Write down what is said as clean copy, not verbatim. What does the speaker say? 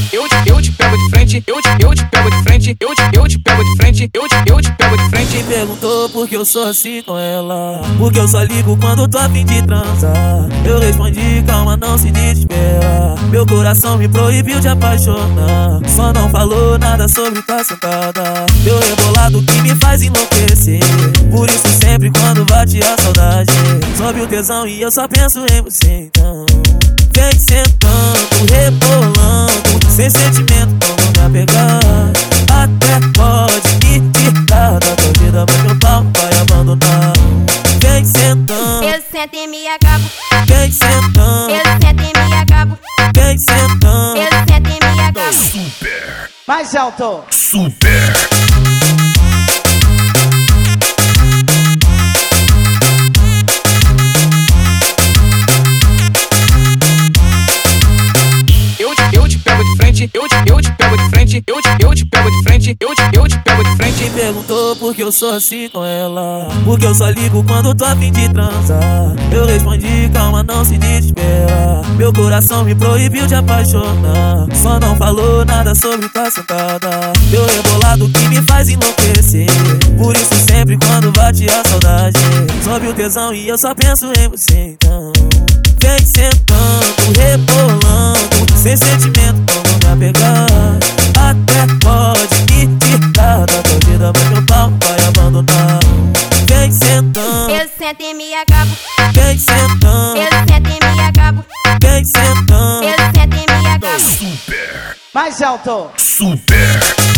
eu te pego de frente, eu te pego de frente, eu te pego de frente, eu te pego de frente. Me perguntou por que eu sou assim com ela, porque eu só ligo quando tô a fim de transar. Eu respondi, calma, não se desespera. Meu coração me proibiu de apaixonar. Só não falou nada sobre tá sentada. Meu rebolado que me faz enlouquecer. Por isso sempre quando bate a saudade, sobe o tesão e eu só penso em você. Então vem sentando, rebolando, sem sentimento, vamos me apegar. Até pode me tirar da tua vida, mas meu pau vai abandonar. Vem sentando, eu sento e me acabo. vem sentando, Eu sento e me acabo. vem sentando. Eu sento e me acabo. Super, Mais alto. super. Eu te pego de frente, eu te pego de frente, eu te pego de frente, eu te pego de frente. Me perguntou por que eu sou assim com ela, porque eu só ligo quando tô a fim de transar. Eu respondi, calma, não se desespera. Meu coração me proibiu de apaixonar. Só não falou nada sobre tá sentada. Meu rebolado que me faz enlouquecer. Por isso sempre quando bate a saudade, sobe o tesão e eu só penso em você. Então vem sentando, rebolando, sem sentimento, vamos me apegar. Até pode me tirar da tua vida, mas meu pau vai abandonar. Vem sentando, Eu sento e me acabo. vem sentando, Eu sento e me acabo. vem sentando. Eu sento e me acabo. Super, Mais alto. super.